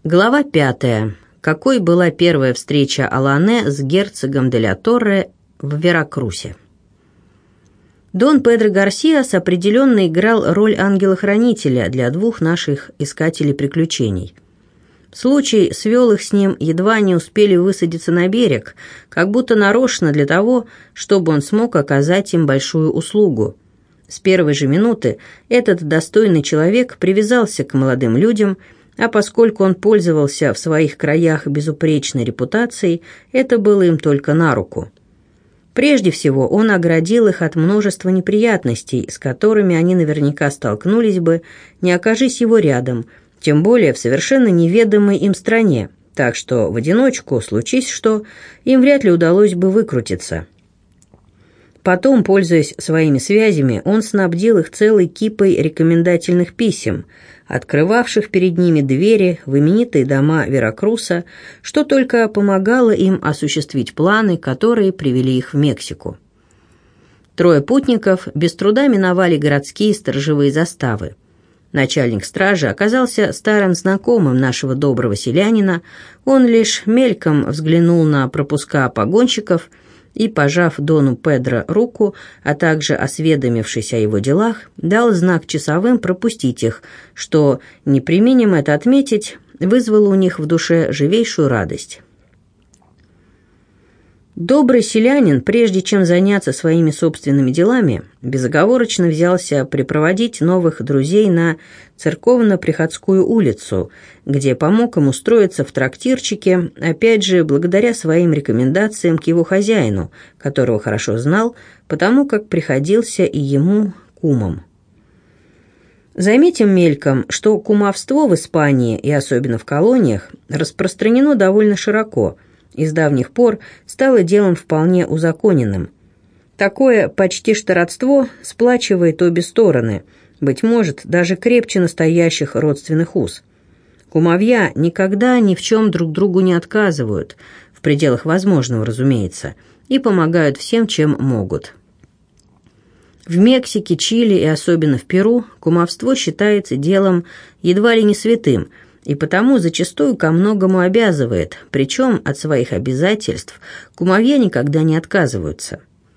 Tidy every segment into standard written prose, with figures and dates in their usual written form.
Глава 5. Какой была первая встреча Алане с герцогом де ля Торре в Веракрусе? Дон Педро Гарсиас определенно играл роль ангела-хранителя для двух наших искателей приключений. Случай свел их с ним, едва не успели высадиться на берег, как будто нарочно для того, чтобы он смог оказать им большую услугу. С первой же минуты этот достойный человек привязался к молодым людям, а поскольку он пользовался в своих краях безупречной репутацией, это было им только на руку. Прежде всего, он оградил их от множества неприятностей, с которыми они наверняка столкнулись бы, не окажись его рядом, тем более в совершенно неведомой им стране, так что в одиночку, случись что, им вряд ли удалось бы выкрутиться. Потом, пользуясь своими связями, он снабдил их целой кипой рекомендательных писем, открывавших перед ними двери в именитые дома Веракруса, что только помогало им осуществить планы, которые привели их в Мексику. Трое путников без труда миновали городские сторожевые заставы. Начальник стражи оказался старым знакомым нашего доброго селянина, он лишь мельком взглянул на пропуска погонщиков и, пожав Дону Педро руку, а также осведомившись о его делах, дал знак часовым пропустить их, что, не преминем это отметить, вызвало у них в душе живейшую радость. Добрый селянин, прежде чем заняться своими собственными делами, безоговорочно взялся припроводить новых друзей на Церковно-Приходскую улицу, где помог им устроиться в трактирчике, опять же, благодаря своим рекомендациям к его хозяину, которого хорошо знал, потому как приходился и ему кумом. Заметим мельком, что кумовство в Испании, и особенно в колониях, распространено довольно широко – и с давних пор стало делом вполне узаконенным. Такое почти что родство сплачивает обе стороны, быть может, даже крепче настоящих родственных уз. Кумовья никогда ни в чем друг другу не отказывают, в пределах возможного, разумеется, и помогают всем, чем могут. В Мексике, Чили и особенно в Перу кумовство считается делом едва ли не святым, и потому зачастую ко многому обязывает, причем от своих обязательств кумовья никогда не отказываются.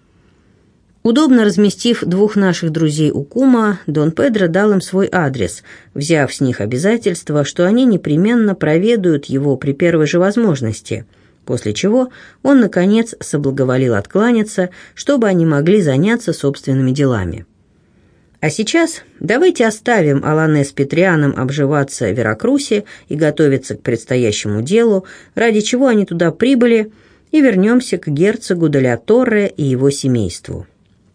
Удобно разместив двух наших друзей у кума, Дон Педро дал им свой адрес, взяв с них обязательство, что они непременно проведают его при первой же возможности, после чего он, наконец, соблаговолил откланяться, чтобы они могли заняться собственными делами. А сейчас давайте оставим Алане с Петрианом обживаться в Веракрусе и готовиться к предстоящему делу, ради чего они туда прибыли, и вернемся к герцогу де ля Торре и его семейству.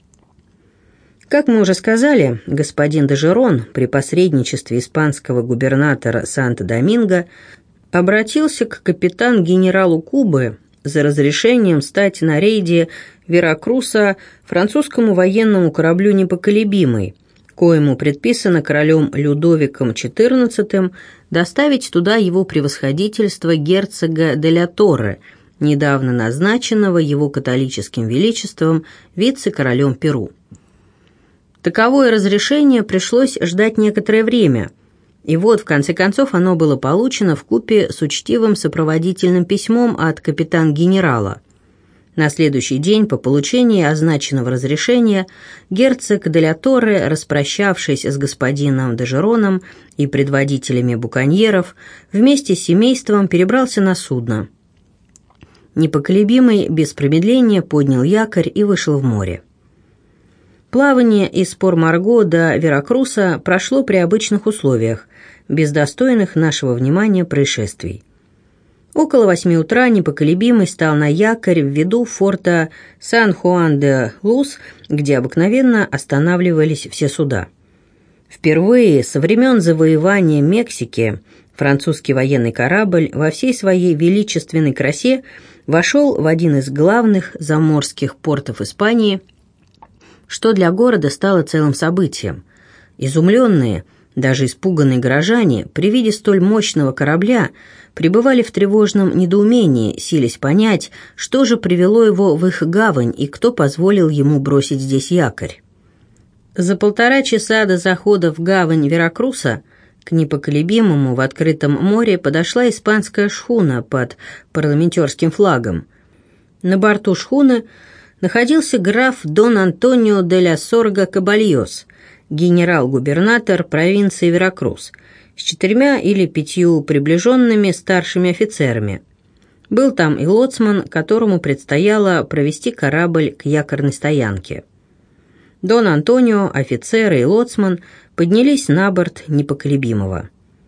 Как мы уже сказали, господин де Жерон при посредничестве испанского губернатора Санто-Доминго обратился к капитан-генералу Кубы за разрешением стать на рейде Веракруса французскому военному кораблю «Непоколебимый», коему предписано королем Людовиком XIV доставить туда его превосходительство герцога де ля Торре, недавно назначенного его католическим величеством вице-королем Перу. Таковое разрешение пришлось ждать некоторое время, и вот, в конце концов, оно было получено вкупе с учтивым сопроводительным письмом от капитан-генерала. На следующий день по получении означенного разрешения герцог де ля Торре, распрощавшись с господином де Жероном и предводителями буконьеров, вместе с семейством перебрался на судно. Непоколебимый без промедления поднял якорь и вышел в море. Плавание из Пор-Марго до Веракруса прошло при обычных условиях, без достойных нашего внимания происшествий. Около 8 утра Непоколебимый стал на якорь в виду форта Сан-Хуан-де-Лус, где обыкновенно останавливались все суда. Впервые со времен завоевания Мексики французский военный корабль во всей своей величественной красе вошел в один из главных заморских портов Испании, что для города стало целым событием. Изумленные, даже испуганные горожане при виде столь мощного корабля пребывали в тревожном недоумении, силясь понять, что же привело его в их гавань и кто позволил ему бросить здесь якорь. За 1,5 часа до захода в гавань Веракруса К непоколебимому в открытом море подошла испанская шхуна под парламентерским флагом. На борту шхуны находился граф Дон Антонио де ля Сорга Кабальос, генерал-губернатор провинции Веракрус, с 4 или 5 приближенными старшими офицерами. Был там и лоцман, которому предстояло провести корабль к якорной стоянке. Дон Антонио, офицеры и лоцман поднялись на борт непоколебимого.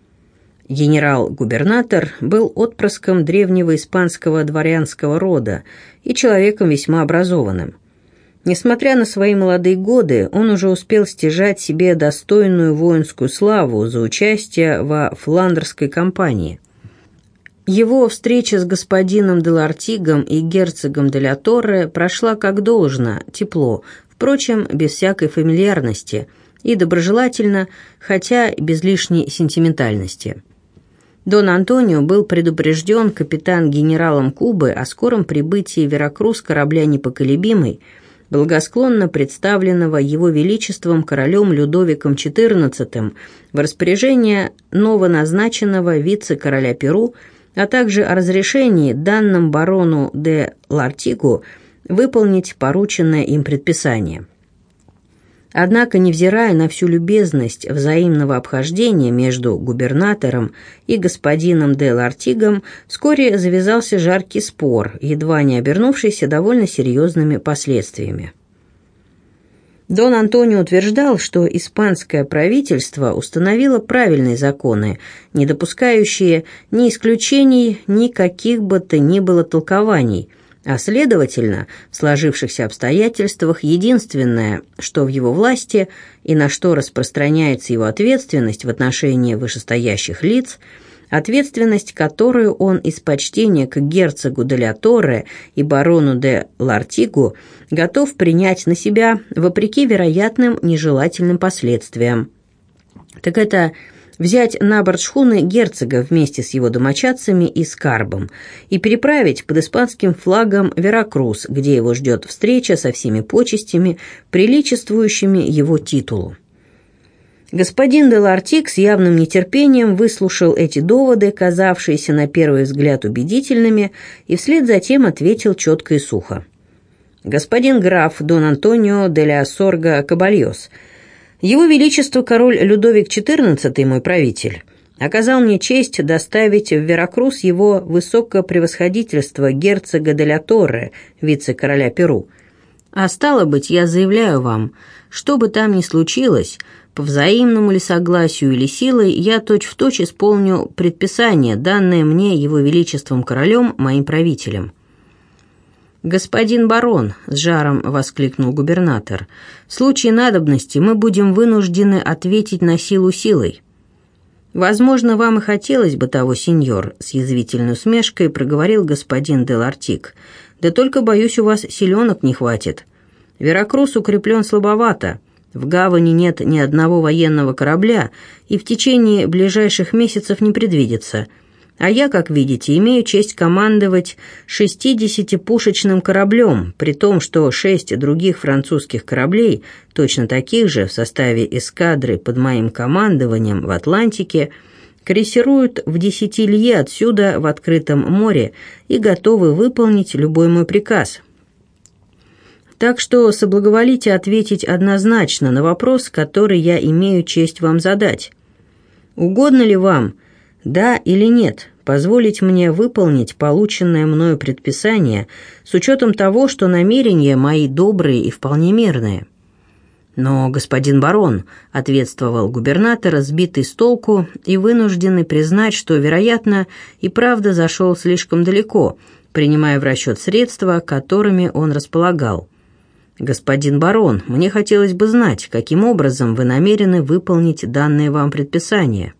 Генерал-губернатор был отпрыском древнего испанского дворянского рода и человеком весьма образованным. Несмотря на свои молодые годы, он уже успел стяжать себе достойную воинскую славу за участие во Фландерской кампании. Его встреча с господином де Лартигом и герцогом де ля Торре прошла как должно, тепло, впрочем, без всякой фамильярности, и доброжелательно, хотя без лишней сентиментальности. Дон Антонио был предупрежден капитан-генералом Кубы о скором прибытии в Веракрус корабля «Непоколебимый», благосклонно представленного его величеством королем Людовиком XIV в распоряжение новоназначенного вице-короля Перу, а также о разрешении данным барону де Лартигу выполнить порученное им предписание. Однако, невзирая на всю любезность взаимного обхождения между губернатором и господином де Лартигом, вскоре завязался жаркий спор, едва не обернувшийся довольно серьезными последствиями. Дон Антонио утверждал, что испанское правительство установило правильные законы, не допускающие ни исключений, ни каких бы то ни было толкований, а, следовательно, в сложившихся обстоятельствах единственное, что в его власти и на что распространяется его ответственность в отношении вышестоящих лиц, ответственность, которую он из почтения к герцогу де ля Торре и барону де Лартигу готов принять на себя вопреки вероятным нежелательным последствиям. Так это взять на борт шхуны герцога вместе с его домочадцами и скарбом и переправить под испанским флагом Веракрус, где его ждет встреча со всеми почестями, приличествующими его титулу. Господин де Лартиг с явным нетерпением выслушал эти доводы, казавшиеся на первый взгляд убедительными, и вслед за тем ответил четко и сухо. «Господин граф Дон Антонио де ля Сорга Кабальос, Его Величество король Людовик XIV, мой правитель, оказал мне честь доставить в Веракрус его высокопревосходительство герцога де ля Торре, вице-короля Перу. А стало быть, я заявляю вам, что бы там ни случилось, по взаимному ли согласию или силой, я точь-в-точь исполню предписание, данное мне его величеством королем, моим правителем». «Господин барон», — с жаром воскликнул губернатор, — «в случае надобности мы будем вынуждены ответить на силу силой». «Возможно, вам и хотелось бы того, сеньор», — с язвительной усмешкой проговорил господин де Лартиг. «Да только, боюсь, у вас силенок не хватит. Веракрус укреплен слабовато, в гавани нет ни одного военного корабля и в течение ближайших месяцев не предвидится. А я, как видите, имею честь командовать 60-пушечным кораблем, при том, что 6 других французских кораблей, точно таких же в составе эскадры под моим командованием в Атлантике, крейсируют в 10 лье отсюда в открытом море и готовы выполнить любой мой приказ. Так что соблаговолите ответить однозначно на вопрос, который я имею честь вам задать. Угодно ли вам, да или нет, позволить мне выполнить полученное мною предписание с учетом того, что намерения мои добрые и вполне мирные?» «Но, господин барон», — ответствовал губернатор, сбитый с толку и вынужденный признать, что, вероятно, и правда зашел слишком далеко, принимая в расчет средства, которыми он располагал. «Господин барон, мне хотелось бы знать, каким образом вы намерены выполнить данное вам предписание».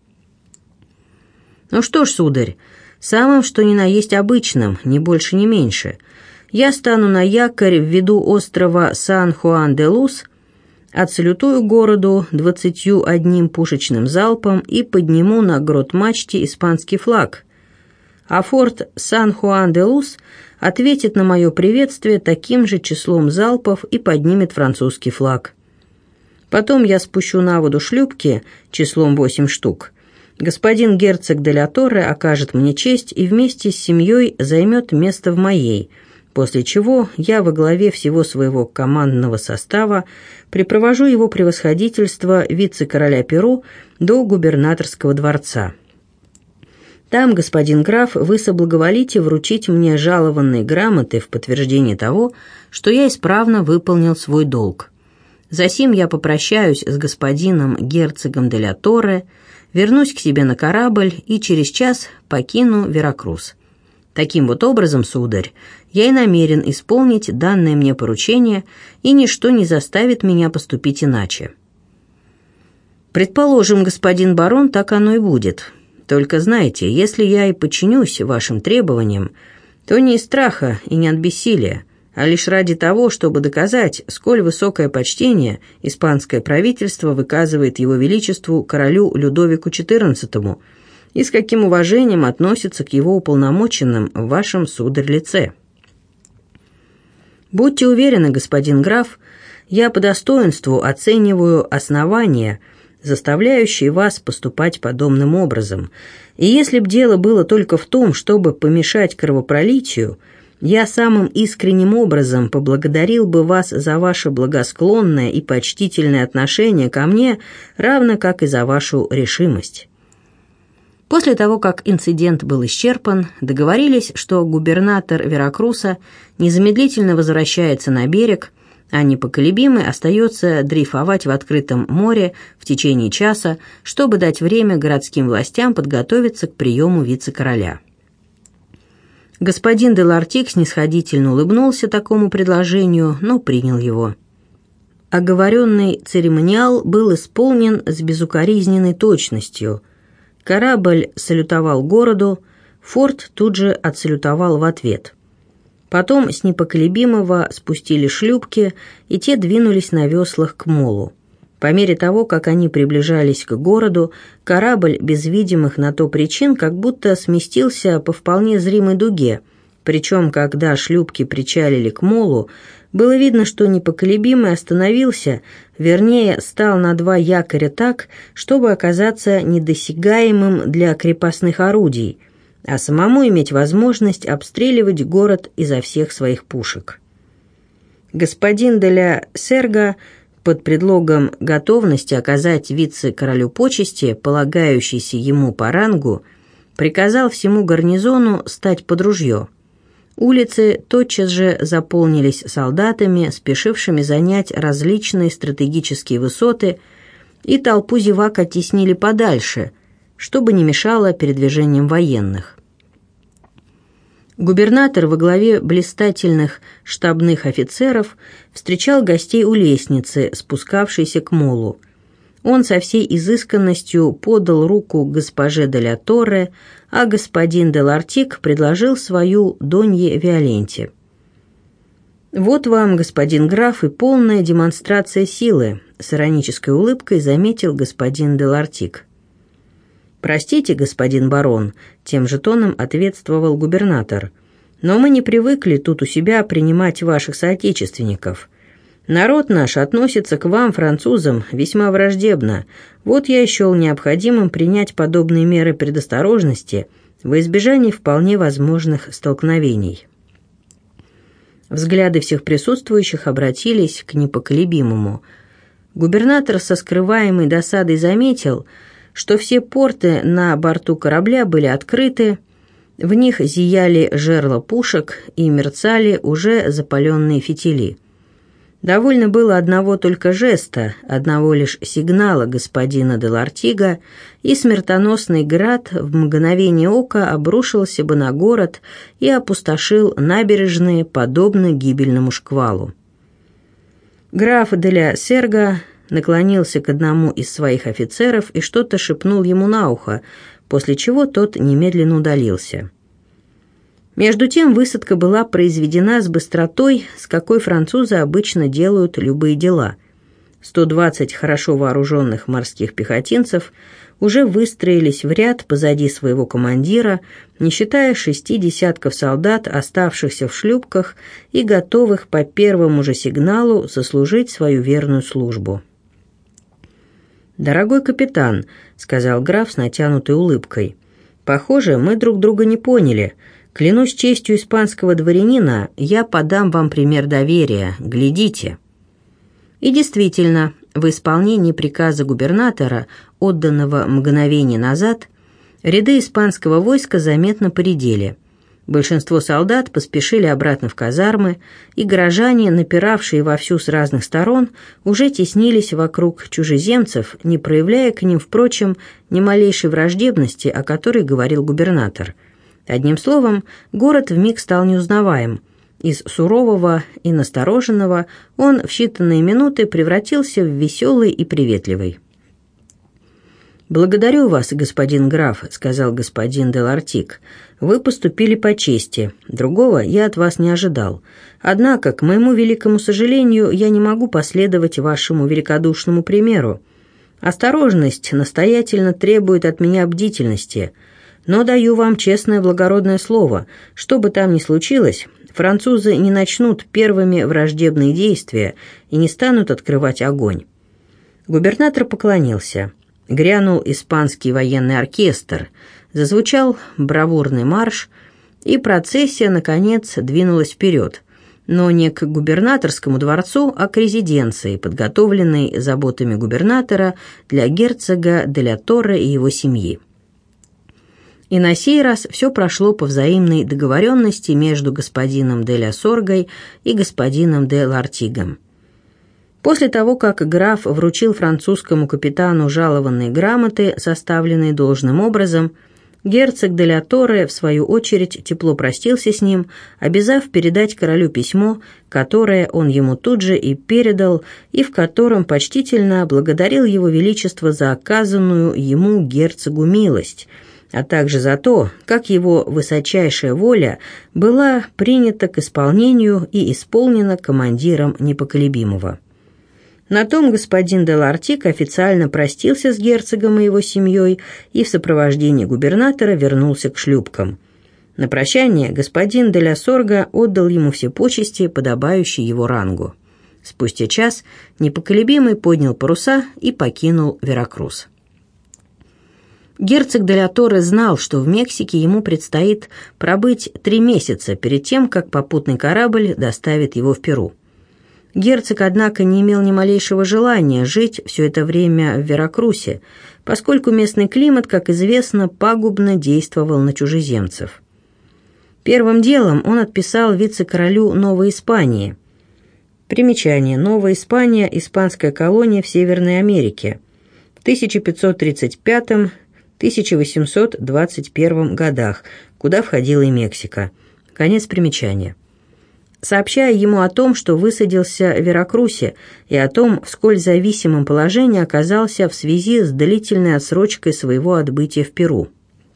«Ну что ж, сударь, самым что ни на есть обычным, ни больше, ни меньше. Я стану на якорь в виду острова Сан-Хуан-де-Лус, отсалютую городу 21 пушечным залпом и подниму на грот-мачте испанский флаг. А форт Сан-Хуан-де-Лус ответит на мое приветствие таким же числом залпов и поднимет французский флаг. Потом я спущу на воду шлюпки числом 8 штук Господин герцог де ля Торре окажет мне честь и вместе с семьей займет место в моей, после чего я во главе всего своего командного состава припровожу его превосходительство вице-короля Перу до губернаторского дворца. Там, господин граф, вы соблаговолите вручить мне жалованные грамоты в подтверждение того, что я исправно выполнил свой долг. Засим я попрощаюсь с господином герцогом де ля Торре, вернусь к себе на корабль и через час покину Веракрус. Таким вот образом, сударь, я и намерен исполнить данное мне поручение, и ничто не заставит меня поступить иначе. Предположим, господин барон, так оно и будет. Только знайте, если я и подчинюсь вашим требованиям, то не из страха и не от бессилия, а лишь ради того, чтобы доказать, сколь высокое почтение испанское правительство выказывает его величеству королю Людовику XIV и с каким уважением относится к его уполномоченным в вашем, сударь, лице. Будьте уверены, господин граф, я по достоинству оцениваю основания, заставляющие вас поступать подобным образом, и если б дело было только в том, чтобы помешать кровопролитию, я самым искренним образом поблагодарил бы вас за ваше благосклонное и почтительное отношение ко мне, равно как и за вашу решимость». После того, как инцидент был исчерпан, договорились, что губернатор Веракруса незамедлительно возвращается на берег, а непоколебимый остается дрейфовать в открытом море в течение часа, чтобы дать время городским властям подготовиться к приему вице-короля. Господин де Лартик снисходительно улыбнулся такому предложению, но принял его. Оговоренный церемониал был исполнен с безукоризненной точностью. Корабль салютовал городу, форт тут же отсалютовал в ответ. Потом с непоколебимого спустили шлюпки, и те двинулись на веслах к молу. По мере того, как они приближались к городу, корабль без видимых на то причин как будто сместился по вполне зримой дуге, причем, когда шлюпки причалили к молу, было видно, что непоколебимый остановился, вернее, стал на два якоря так, чтобы оказаться недосягаемым для крепостных орудий, а самому иметь возможность обстреливать город изо всех своих пушек. Господин де ля Серга, под предлогом готовности оказать вице-королю почести, полагающейся ему по рангу, приказал всему гарнизону стать под ружье. Улицы тотчас же заполнились солдатами, спешившими занять различные стратегические высоты, и толпу зевак оттеснили подальше, чтобы не мешало передвижениям военных. Губернатор во главе блистательных штабных офицеров встречал гостей у лестницы, спускавшейся к молу. Он со всей изысканностью подал руку госпоже де ля Торре, а господин де Лартик предложил свою Донье Виоленте. «Вот вам, господин граф, и полная демонстрация силы», — с иронической улыбкой заметил господин де Лартик. «Простите, господин барон», — тем же тоном ответствовал губернатор, «но мы не привыкли тут у себя принимать ваших соотечественников. Народ наш относится к вам, французам, весьма враждебно. Вот я и счел необходимым принять подобные меры предосторожности во избежание вполне возможных столкновений». Взгляды всех присутствующих обратились к непоколебимому. Губернатор со скрываемой досадой заметил, что все порты на борту корабля были открыты, в них зияли жерла пушек и мерцали уже запаленные фитили. Довольно было одного только жеста, одного лишь сигнала господина де Лартига, и смертоносный град в мгновение ока обрушился бы на город и опустошил набережные, подобно гибельному шквалу. Граф де ля Серга наклонился к одному из своих офицеров и что-то шепнул ему на ухо, после чего тот немедленно удалился. Между тем высадка была произведена с быстротой, с какой французы обычно делают любые дела. 120 хорошо вооруженных морских пехотинцев уже выстроились в ряд позади своего командира, не считая 6 десятков солдат, оставшихся в шлюпках и готовых по первому же сигналу сослужить свою верную службу. «Дорогой капитан», — сказал граф с натянутой улыбкой. «Похоже, мы друг друга не поняли. Клянусь честью испанского дворянина, я подам вам пример доверия. Глядите». И действительно, в исполнении приказа губернатора, отданного мгновение назад, ряды испанского войска заметно поредели. Большинство солдат поспешили обратно в казармы, и горожане, напиравшие вовсю с разных сторон, уже теснились вокруг чужеземцев, не проявляя к ним, впрочем, ни малейшей враждебности, о которой говорил губернатор. Одним словом, город вмиг стал неузнаваем. Из сурового и настороженного он в считанные минуты превратился в веселый и приветливый. «Благодарю вас, господин граф», — сказал господин де Лартик. «Вы поступили по чести. Другого я от вас не ожидал. Однако, к моему великому сожалению, я не могу последовать вашему великодушному примеру. Осторожность настоятельно требует от меня бдительности. Но даю вам честное благородное слово, что бы там ни случилось, французы не начнут первыми враждебные действия и не станут открывать огонь». Губернатор поклонился. Грянул испанский военный оркестр, зазвучал бравурный марш, и процессия, наконец, двинулась вперед, но не к губернаторскому дворцу, а к резиденции, подготовленной заботами губернатора для герцога де ля Торре и его семьи. И на сей раз все прошло по взаимной договоренности между господином де ля Соргой и господином де Лартигом. После того, как граф вручил французскому капитану жалованные грамоты, составленные должным образом, герцог де ля Торре, в свою очередь, тепло простился с ним, обязав передать королю письмо, которое он ему тут же и передал, и в котором почтительно благодарил его величество за оказанную ему герцогу милость, а также за то, как его высочайшая воля была принята к исполнению и исполнена командиром непоколебимого. На том господин де Лартик официально простился с герцогом и его семьей и в сопровождении губернатора вернулся к шлюпкам. На прощание господин де ля Сорга отдал ему все почести, подобающие его рангу. Спустя час непоколебимый поднял паруса и покинул Веракрус. Герцог де ля Торре знал, что в Мексике ему предстоит пробыть 3 месяца перед тем, как попутный корабль доставит его в Перу. Герцог, однако, не имел ни малейшего желания жить все это время в Веракрусе, поскольку местный климат, как известно, пагубно действовал на чужеземцев. Первым делом он отписал вице-королю Новой Испании. Примечание. Новая Испания – испанская колония в Северной Америке. В 1535-1821 годах, куда входила и Мексика. Конец примечания. Сообщая ему о том, что высадился в Веракрусе, и о том, в сколь зависимом положении оказался в связи с длительной отсрочкой своего отбытия в Перу.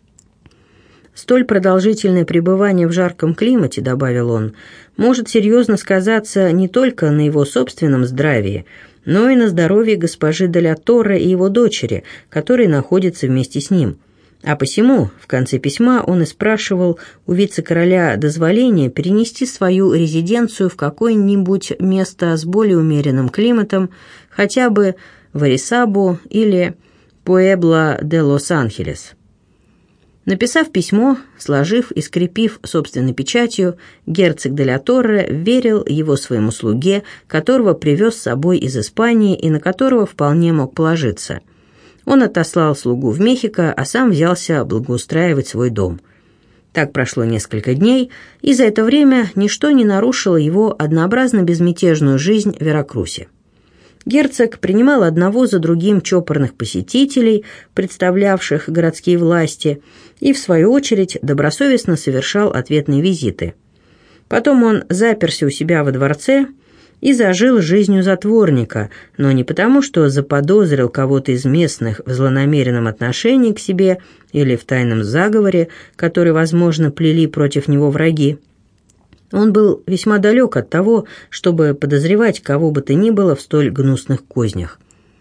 «Столь продолжительное пребывание в жарком климате, — добавил он, — может серьезно сказаться не только на его собственном здравии, но и на здоровье госпожи де ля Торре и его дочери, которые находятся вместе с ним. А посему, в конце письма он и спрашивал у вице-короля дозволения перенести свою резиденцию в какое-нибудь место с более умеренным климатом, хотя бы в Арисабу или Пуэбло де Лос-Анхелес». Написав письмо, сложив и скрепив собственной печатью, герцог де ля Торре верил его своему слуге, которого привез с собой из Испании и на которого вполне мог положиться. Он отослал слугу в Мехико, а сам взялся благоустраивать свой дом. Так прошло несколько дней, и за это время ничто не нарушило его однообразно безмятежную жизнь в Веракрусе. Герцог принимал одного за другим чопорных посетителей, представлявших городские власти, и, в свою очередь, добросовестно совершал ответные визиты. Потом он заперся у себя во дворце и зажил жизнью затворника, но не потому, что заподозрил кого-то из местных в злонамеренном отношении к себе или в тайном заговоре, который, возможно, плели против него враги. Он был весьма далек от того, чтобы подозревать кого бы то ни было в столь гнусных кознях.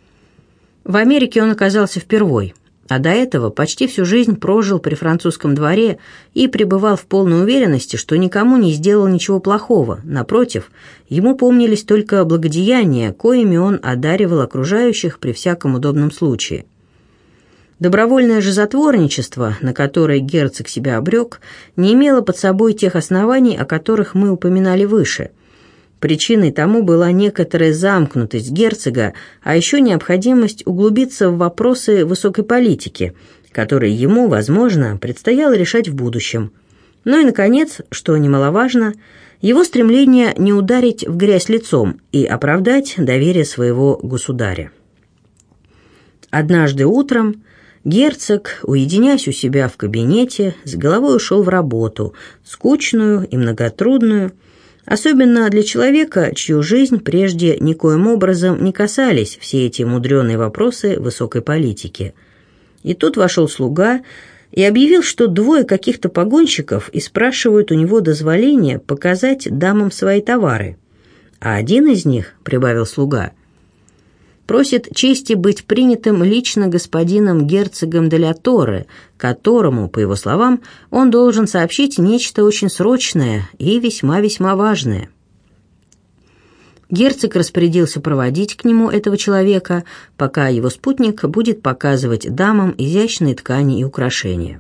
В Америке он оказался впервой, а до этого почти всю жизнь прожил при французском дворе и пребывал в полной уверенности, что никому не сделал ничего плохого. Напротив, ему помнились только благодеяния, коими он одаривал окружающих при всяком удобном случае. Добровольное же затворничество, на которое герцог себя обрек, не имело под собой тех оснований, о которых мы упоминали выше. Причиной тому была некоторая замкнутость герцога, а еще необходимость углубиться в вопросы высокой политики, которые ему, возможно, предстояло решать в будущем. Ну и, наконец, что немаловажно, его стремление не ударить в грязь лицом и оправдать доверие своего государя. Однажды утром герцог, уединяясь у себя в кабинете, с головой ушел в работу, скучную и многотрудную, особенно для человека, чью жизнь прежде никоим образом не касались все эти мудреные вопросы высокой политики. И тут вошел слуга и объявил, что двое каких-то погонщиков и спрашивают у него дозволения показать дамам свои товары. А один из них, прибавил слуга, просит чести быть принятым лично господином герцогом де ля Торре, которому, по его словам, он должен сообщить нечто очень срочное и весьма-весьма важное. Герцог распорядился проводить к нему этого человека, пока его спутник будет показывать дамам изящные ткани и украшения.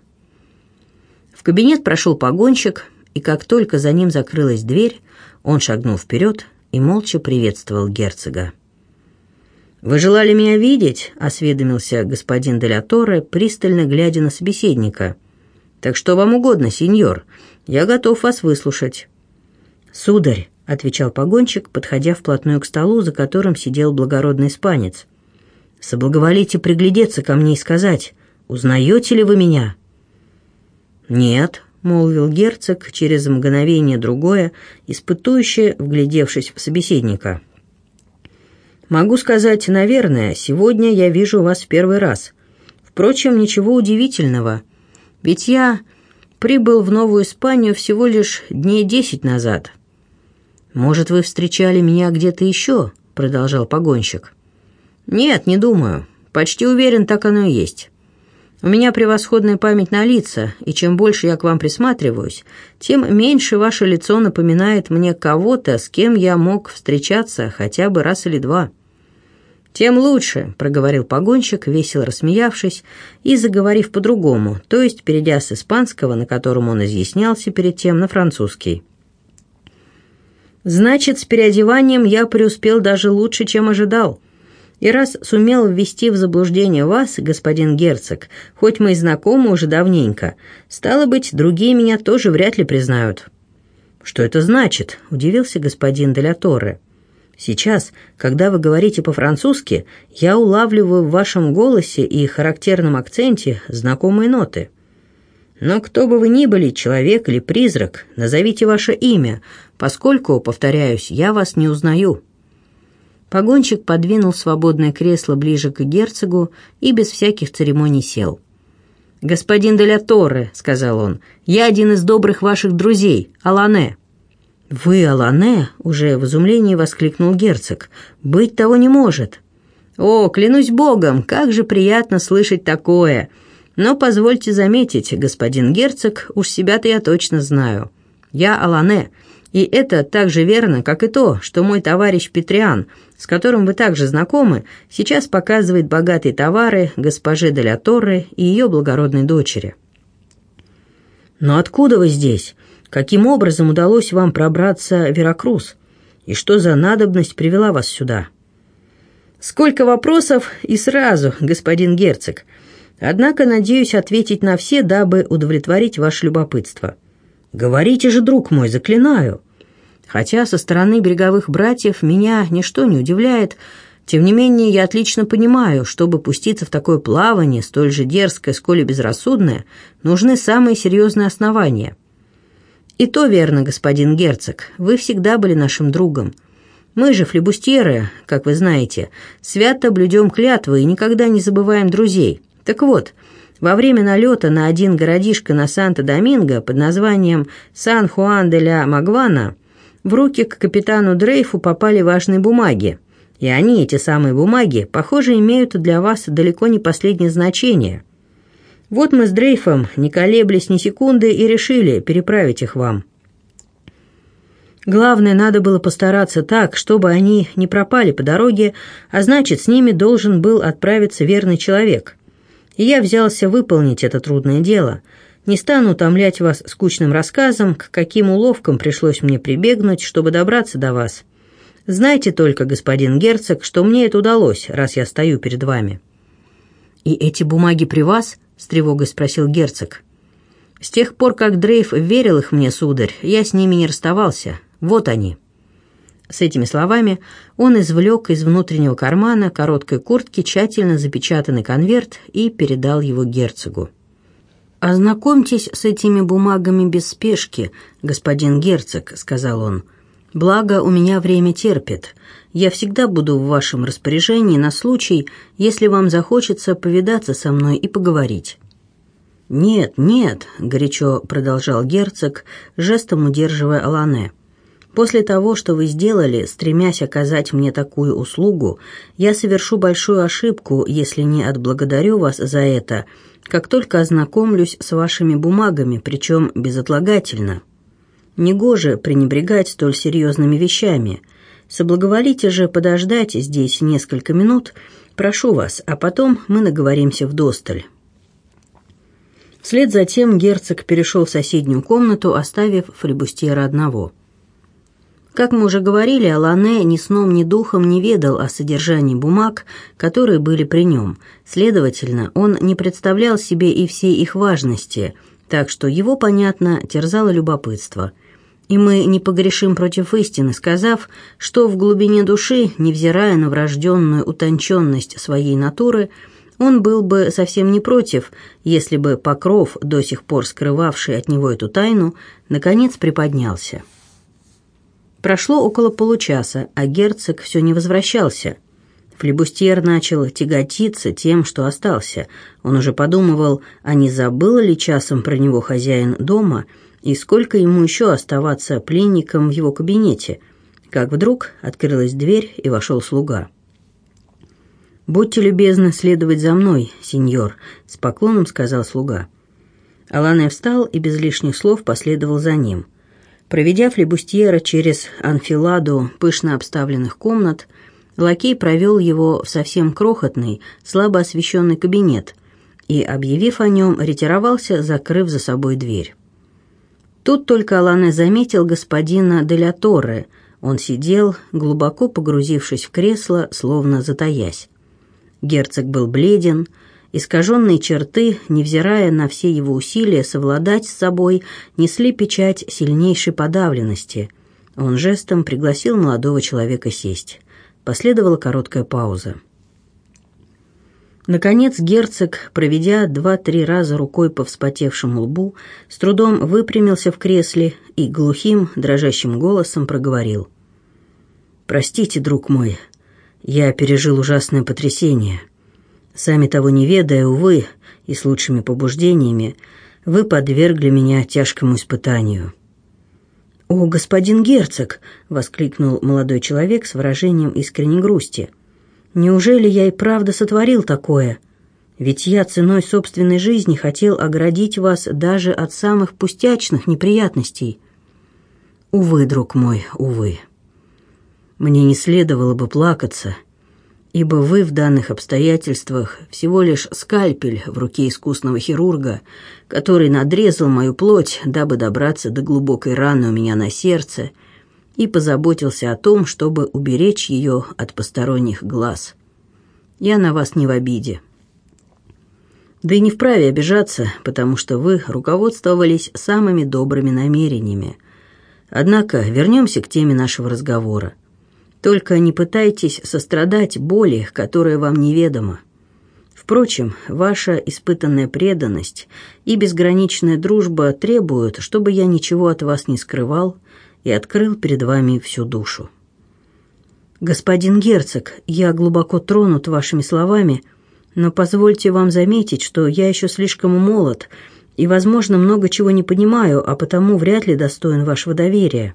В кабинет прошел погонщик, и как только за ним закрылась дверь, он шагнул вперед и молча приветствовал герцога. «Вы желали меня видеть?» — осведомился господин де ля Торре, пристально глядя на собеседника. «Так что вам угодно, сеньор? Я готов вас выслушать». «Сударь», — отвечал погонщик, подходя вплотную к столу, за которым сидел благородный испанец, «соблаговолите приглядеться ко мне и сказать, узнаете ли вы меня?» «Нет», — молвил герцог через мгновение другое, испытующе вглядевшись в собеседника. «Могу сказать, наверное, сегодня я вижу вас в первый раз. Впрочем, ничего удивительного, ведь я прибыл в Новую Испанию всего лишь дней 10 назад». «Может, вы встречали меня где-то еще?» — продолжал погонщик. «Нет, не думаю. Почти уверен, так оно и есть. У меня превосходная память на лица, и чем больше я к вам присматриваюсь, тем меньше ваше лицо напоминает мне кого-то, с кем я мог встречаться хотя бы раз или два». «Тем лучше», — проговорил погонщик, весело рассмеявшись и заговорив по-другому, то есть перейдя с испанского, на котором он изъяснялся перед тем, на французский. «Значит, с переодеванием я преуспел даже лучше, чем ожидал. И раз сумел ввести в заблуждение вас, господин герцог, хоть мы и знакомы уже давненько, стало быть, другие меня тоже вряд ли признают». «Что это значит?» – удивился господин де ля Торре. «Сейчас, когда вы говорите по-французски, я улавливаю в вашем голосе и характерном акценте знакомые ноты. Но кто бы вы ни были, человек или призрак, назовите ваше имя, поскольку, повторяюсь, я вас не узнаю». Погонщик подвинул свободное кресло ближе к герцогу и без всяких церемоний сел. «Господин де ля Торре», — сказал он, — «я один из добрых ваших друзей, Алане». «Вы Алане?» — уже в изумлении воскликнул герцог. «Быть того не может». «О, клянусь богом, как же приятно слышать такое! Но позвольте заметить, господин герцог, уж себя-то я точно знаю. Я Алане, и это так же верно, как и то, что мой товарищ Петриан, с которым вы также знакомы, сейчас показывает богатые товары госпоже де ля Торре и ее благородной дочери». «Но откуда вы здесь? Каким образом удалось вам пробраться в Веракрус? И что за надобность привела вас сюда?» «Сколько вопросов и сразу, господин герцог. Однако надеюсь ответить на все, дабы удовлетворить ваше любопытство». «Говорите же, друг мой, заклинаю». Хотя со стороны береговых братьев меня ничто не удивляет, тем не менее я отлично понимаю, чтобы пуститься в такое плавание, столь же дерзкое, сколь и безрассудное, нужны самые серьезные основания. «И то верно, господин герцог, вы всегда были нашим другом. Мы же, флибустьеры, как вы знаете, свято блюдем клятвы и никогда не забываем друзей. Так вот, во время налета на один городишко на Санто-Доминго под названием Сан-Хуан-де-ля-Магуана в руки к капитану Дрейфу попали важные бумаги, и они, эти самые бумаги, похоже, имеют для вас далеко не последнее значение. Вот мы с Дрейфом, не колеблясь ни секунды, и решили переправить их вам. Главное, надо было постараться так, чтобы они не пропали по дороге, а значит, с ними должен был отправиться верный человек. И я взялся выполнить это трудное дело. Не стану утомлять вас скучным рассказом, к каким уловкам пришлось мне прибегнуть, чтобы добраться до вас. Знайте только, господин герцог, что мне это удалось, раз я стою перед вами». «И эти бумаги при вас?» — с тревогой спросил герцог. «С тех пор, как Дрейф верил их мне, сударь, я с ними не расставался. Вот они». С этими словами он извлек из внутреннего кармана короткой куртки тщательно запечатанный конверт и передал его герцогу. «Ознакомьтесь с этими бумагами без спешки, господин герцог», — сказал он. «Благо, у меня время терпит. Я всегда буду в вашем распоряжении на случай, если вам захочется повидаться со мной и поговорить». «Нет, нет», — горячо продолжал герцог, жестом удерживая Алане. «После того, что вы сделали, стремясь оказать мне такую услугу, я совершу большую ошибку, если не отблагодарю вас за это, как только ознакомлюсь с вашими бумагами, причем безотлагательно. Негоже пренебрегать столь серьезными вещами. Соблаговолите же подождать здесь несколько минут, прошу вас, а потом мы наговоримся вдосталь». Вслед за тем герцог перешел в соседнюю комнату, оставив флибустьера одного. Как мы уже говорили, Алане ни сном, ни духом не ведал о содержании бумаг, которые были при нем. Следовательно, он не представлял себе и всей их важности, так что его, понятно, терзало любопытство. И мы не погрешим против истины, сказав, что в глубине души, невзирая на врожденную утонченность своей натуры, он был бы совсем не против, если бы покров, до сих пор скрывавший от него эту тайну, наконец приподнялся. Прошло около получаса, а герцог все не возвращался. Флибустьер начал тяготиться тем, что остался. Он уже подумывал, а не забыл ли часом про него хозяин дома, и сколько ему еще оставаться пленником в его кабинете, как вдруг открылась дверь, и вошел слуга. «Будьте любезны следовать за мной, сеньор», — с поклоном сказал слуга. Алане встал и без лишних слов последовал за ним. Проведя флибустьера через анфиладу пышно обставленных комнат, лакей провел его в совсем крохотный, слабо освещенный кабинет и, объявив о нем, ретировался, закрыв за собой дверь. Тут только Алане заметил господина де ля Торре. Он сидел, глубоко погрузившись в кресло, словно затаясь. Герцог был бледен, искаженные черты, невзирая на все его усилия совладать с собой, несли печать сильнейшей подавленности. Он жестом пригласил молодого человека сесть. Последовала короткая пауза. Наконец герцог, проведя 2-3 раза рукой по вспотевшему лбу, с трудом выпрямился в кресле и глухим, дрожащим голосом проговорил: «Простите, друг мой, я пережил ужасное потрясение. Сами того не ведая, увы, и с лучшими побуждениями, вы подвергли меня тяжкому испытанию». «О, господин герцог!» — воскликнул молодой человек с выражением искренней грусти. «Неужели я и правда сотворил такое? Ведь я ценой собственной жизни хотел оградить вас даже от самых пустячных неприятностей». «Увы, друг мой, увы. Мне не следовало бы плакаться, ибо вы в данных обстоятельствах всего лишь скальпель в руке искусного хирурга, который надрезал мою плоть, дабы добраться до глубокой раны у меня на сердце, и позаботился о том, чтобы уберечь ее от посторонних глаз. Я на вас не в обиде. Да и не вправе обижаться, потому что вы руководствовались самыми добрыми намерениями. Однако вернемся к теме нашего разговора. Только не пытайтесь сострадать боли, которая вам неведома. Впрочем, ваша испытанная преданность и безграничная дружба требуют, чтобы я ничего от вас не скрывал и открыл перед вами всю душу. Господин герцог, я глубоко тронут вашими словами, но позвольте вам заметить, что я еще слишком молод и, возможно, много чего не понимаю, а потому вряд ли достоин вашего доверия.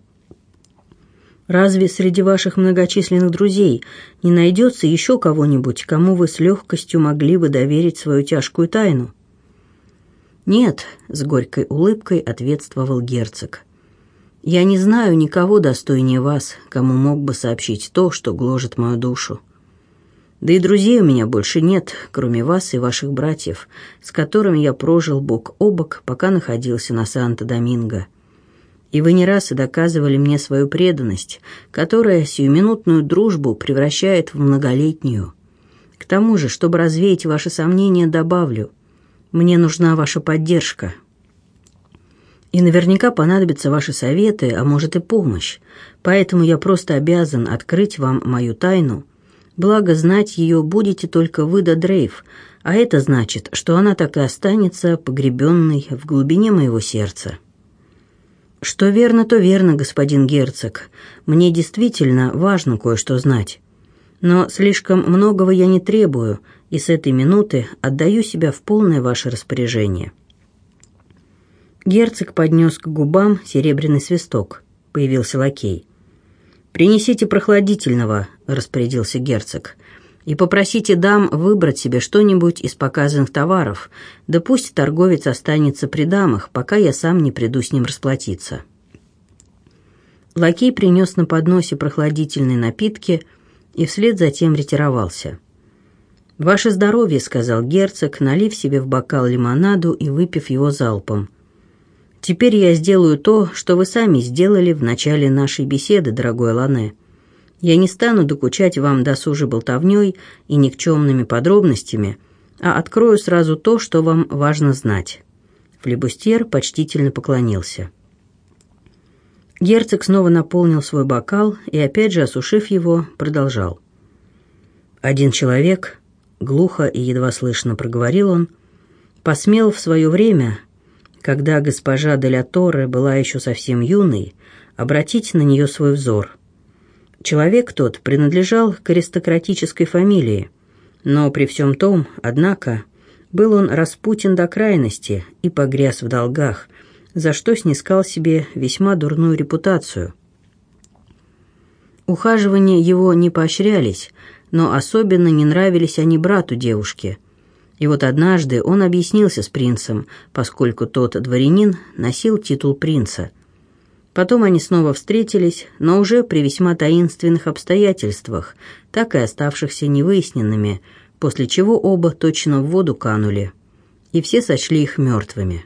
Разве среди ваших многочисленных друзей не найдется еще кого-нибудь, кому вы с легкостью могли бы доверить свою тяжкую тайну?» «Нет», — с горькой улыбкой ответствовал герцог. «Я не знаю никого достойнее вас, кому мог бы сообщить то, что гложет мою душу. Да и друзей у меня больше нет, кроме вас и ваших братьев, с которыми я прожил бок о бок, пока находился на Санто-Доминго. И вы не раз доказывали мне свою преданность, которая сиюминутную дружбу превращает в многолетнюю. К тому же, чтобы развеять ваши сомнения, добавлю, мне нужна ваша поддержка. И наверняка понадобятся ваши советы, а может и помощь, поэтому я просто обязан открыть вам мою тайну. Благо, знать ее будете только вы да Дрейв, а это значит, что она так и останется погребенной в глубине моего сердца. Что верно, то верно, господин герцог. Мне действительно важно кое-что знать. Но слишком многого я не требую, и с этой минуты отдаю себя в полное ваше распоряжение. Герцог поднес к губам серебряный свисток. Появился лакей. «Принесите прохладительного», — распорядился герцог, «и попросите дам выбрать себе что-нибудь из показанных товаров, да пусть торговец останется при дамах, пока я сам не приду с ним расплатиться». Лакей принес на подносе прохладительные напитки и вслед за тем ретировался. «Ваше здоровье», — сказал герцог, налив себе в бокал лимонаду и выпив его залпом. «Теперь я сделаю то, что вы сами сделали в начале нашей беседы, дорогой Алане. Я не стану докучать вам досужей болтовнёй и никчемными подробностями, а открою сразу то, что вам важно знать». Флебустьер почтительно поклонился. Герцог снова наполнил свой бокал и, опять же осушив его, продолжал. «Один человек, глухо и едва слышно проговорил он, посмел в свое время, когда госпожа де ля Торре была еще совсем юной, обратить на нее свой взор. Человек тот принадлежал к аристократической фамилии, но при всем том, однако, был он распутен до крайности и погряз в долгах, за что снискал себе весьма дурную репутацию. Ухаживания его не поощрялись, но особенно не нравились они брату девушки. И вот однажды он объяснился с принцем, поскольку тот дворянин носил титул принца. Потом они снова встретились, но уже при весьма таинственных обстоятельствах, так и оставшихся невыясненными, после чего оба точно в воду канули, и все сочли их мертвыми.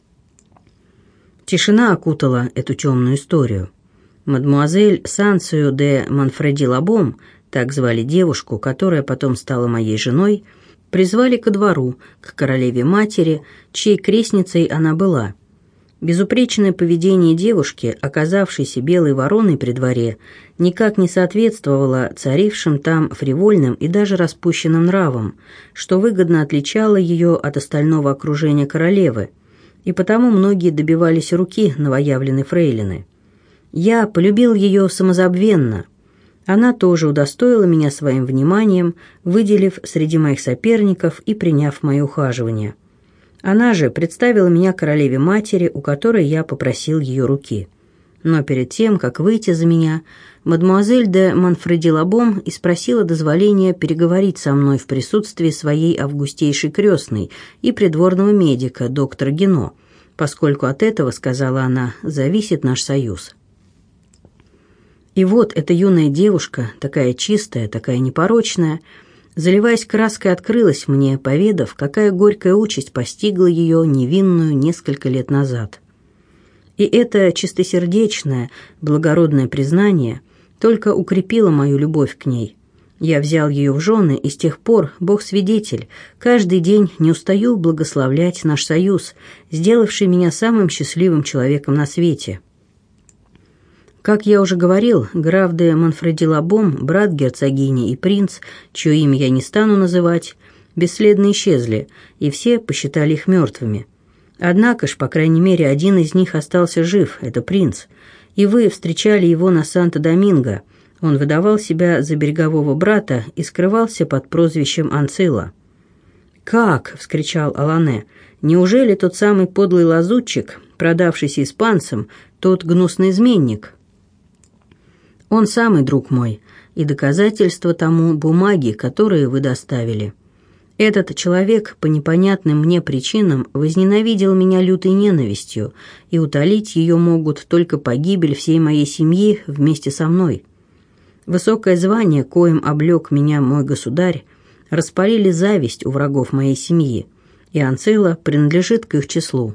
Тишина окутала эту темную историю. Мадемуазель Сансию де Манфреди-Лабом, так звали девушку, которая потом стала моей женой, призвали ко двору, к королеве-матери, чьей крестницей она была. Безупречное поведение девушки, оказавшейся белой вороной при дворе, никак не соответствовало царившим там фривольным и даже распущенным нравам, что выгодно отличало ее от остального окружения королевы, и потому многие добивались руки новоявленной фрейлины. Я полюбил ее самозабвенно. Она тоже удостоила меня своим вниманием, выделив среди моих соперников и приняв мои ухаживания. Она же представила меня королеве-матери, у которой я попросил ее руки. Но перед тем, как выйти за меня, мадемуазель де Манфреди-Лабом и спросила дозволения переговорить со мной в присутствии своей августейшей крестной и придворного медика, доктора Гино, поскольку от этого, сказала она, зависит наш союз. И вот эта юная девушка, такая чистая, такая непорочная, заливаясь краской, открылась мне, поведав, какая горькая участь постигла ее невинную несколько лет назад. И это чистосердечное, благородное признание только укрепило мою любовь к ней. Я взял ее в жены, и с тех пор, Бог свидетель, каждый день не устаю благословлять наш союз, сделавший меня самым счастливым человеком на свете. Как я уже говорил, граф де Манфреди-Лабом, брат герцогини и принц, чье имя я не стану называть, бесследно исчезли, и все посчитали их мертвыми. Однако ж, по крайней мере, один из них остался жив, это принц, и вы встречали его на Санто-Доминго. Он выдавал себя за берегового брата и скрывался под прозвищем Анцилла. «Как?» — вскричал Алане. «Неужели тот самый подлый лазутчик, продавшийся испанцам, тот гнусный изменник?» «Он самый, друг мой, и доказательство тому бумаги, которые вы доставили. Этот человек по непонятным мне причинам возненавидел меня лютой ненавистью, и утолить ее могут только погибель всей моей семьи вместе со мной. Высокое звание, коим облег меня мой государь, распалили зависть у врагов моей семьи, и Анцила принадлежит к их числу.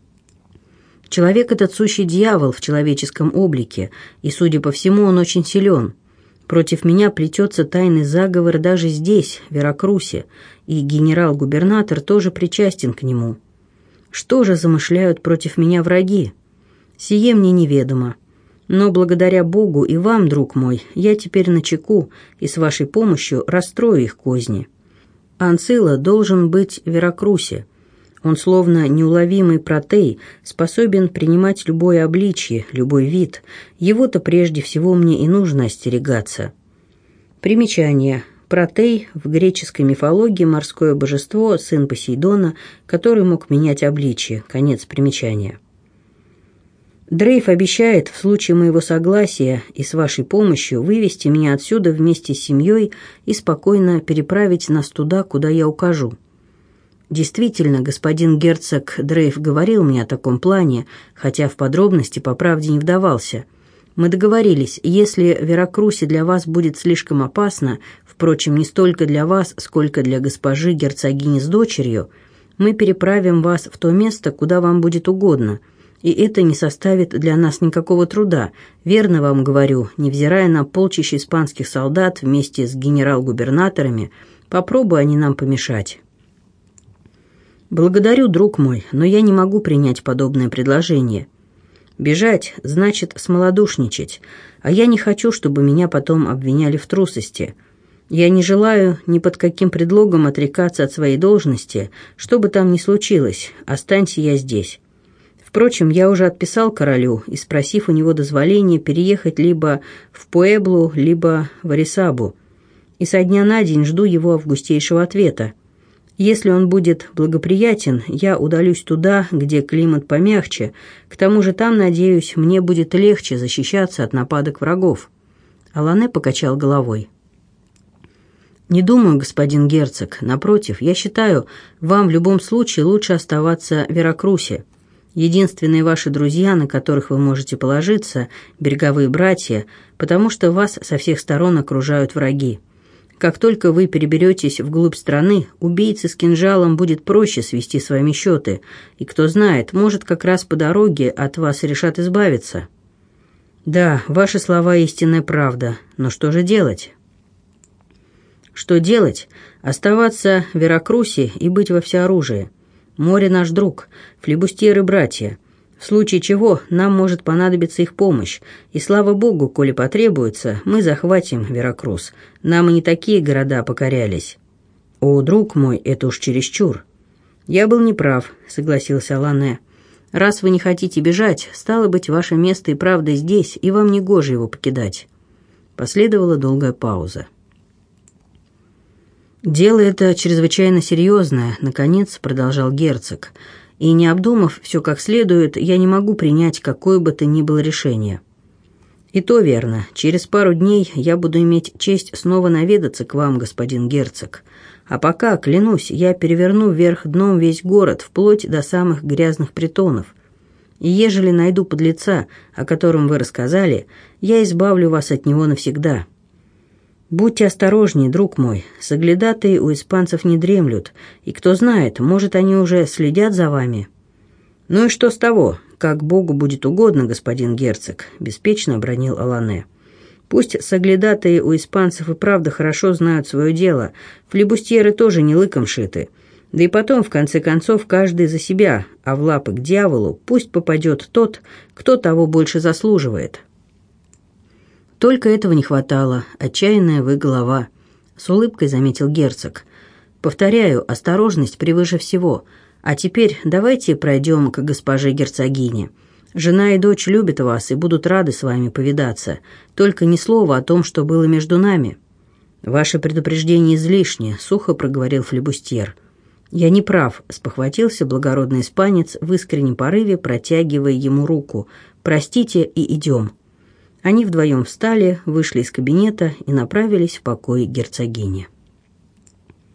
Человек этот сущий дьявол в человеческом облике, и, судя по всему, он очень силен. Против меня плетется тайный заговор даже здесь, в Веракрусе, и генерал-губернатор тоже причастен к нему. Что же замышляют против меня враги? Сие мне неведомо. Но благодаря Богу и вам, друг мой, я теперь начеку и с вашей помощью расстрою их козни. Анцила должен быть в Веракрусе. Он, словно неуловимый протей, способен принимать любое обличье, любой вид. Его-то прежде всего мне и нужно остерегаться. Примечание. Протей в греческой мифологии морское божество, сын Посейдона, который мог менять обличье. Конец примечания. Дрейф обещает в случае моего согласия и с вашей помощью вывести меня отсюда вместе с семьей и спокойно переправить нас туда, куда я укажу. Действительно, господин герцог Дрейф говорил мне о таком плане, хотя в подробности по правде не вдавался. Мы договорились, если в Веракрусе для вас будет слишком опасно, впрочем, не столько для вас, сколько для госпожи герцогини с дочерью, мы переправим вас в то место, куда вам будет угодно, и это не составит для нас никакого труда, верно вам говорю, невзирая на полчища испанских солдат вместе с генерал-губернаторами, попробуй они нам помешать». «Благодарю, друг мой, но я не могу принять подобное предложение. Бежать значит смолодушничать, а я не хочу, чтобы меня потом обвиняли в трусости. Я не желаю ни под каким предлогом отрекаться от своей должности, что бы там ни случилось, останься я здесь. Впрочем, я уже отписал королю и, спросив у него дозволения, переехать либо в Пуэблу, либо в Арисабу, и со дня на день жду его августейшего ответа. Если он будет благоприятен, я удалюсь туда, где климат помягче, к тому же там, надеюсь, мне будет легче защищаться от нападок врагов». Алане покачал головой. «Не думаю, господин герцог. Напротив, я считаю, вам в любом случае лучше оставаться в Веракрусе. Единственные ваши друзья, на которых вы можете положиться, береговые братья, потому что вас со всех сторон окружают враги. Как только вы переберетесь вглубь страны, убийце с кинжалом будет проще свести с вами счеты, и, кто знает, может, как раз по дороге от вас решат избавиться». «Да, ваши слова истинная правда, но что же делать?» «Что делать? Оставаться в Веракрусе и быть во всеоружии. Море наш друг, флибустьеры братья. В случае чего нам может понадобиться их помощь, и слава богу, коли потребуется, мы захватим Веракрус. Нам и не такие города покорялись». «О, друг мой, это уж чересчур». «Я был неправ», — согласился Алане. «Раз вы не хотите бежать, стало быть, ваше место и правда здесь, и вам не гоже его покидать». Последовала долгая пауза. «Дело это чрезвычайно серьезное», — наконец продолжал герцог. «И не обдумав все как следует, я не могу принять какое бы то ни было решение». «И то верно. Через пару дней я буду иметь честь снова наведаться к вам, господин герцог. А пока, клянусь, я переверну вверх дном весь город, вплоть до самых грязных притонов. И ежели найду подлеца, о котором вы рассказали, я избавлю вас от него навсегда». «Будьте осторожнее, друг мой, соглядатые у испанцев не дремлют, и кто знает, может, они уже следят за вами». «Ну и что с того? Как Богу будет угодно, господин герцог», — беспечно обронил Алане. «Пусть соглядатые у испанцев и правда хорошо знают свое дело, флибустьеры тоже не лыком шиты. Да и потом, в конце концов, каждый за себя, а в лапы к дьяволу пусть попадет тот, кто того больше заслуживает». «Только этого не хватало, отчаянная вы голова», — с улыбкой заметил герцог. «Повторяю, осторожность превыше всего. А теперь давайте пройдем к госпоже герцогине. Жена и дочь любят вас и будут рады с вами повидаться. Только ни слова о том, что было между нами». «Ваше предупреждение излишне», — сухо проговорил флибустьер. «Я не прав», — спохватился благородный испанец в искреннем порыве, протягивая ему руку. «Простите и идем». Они вдвоем встали, вышли из кабинета и направились в покой герцогини.